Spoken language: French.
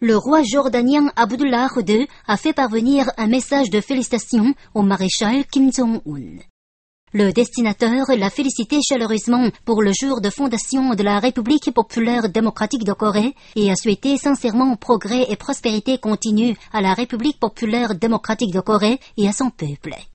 Le roi jordanien Abdullah II a fait parvenir un message de félicitations au maréchal Kim Jong-un. Le destinataire l'a félicité chaleureusement pour le jour de fondation de la République populaire démocratique de Corée et a souhaité sincèrement progrès et prospérité continue à la République populaire démocratique de Corée et à son peuple.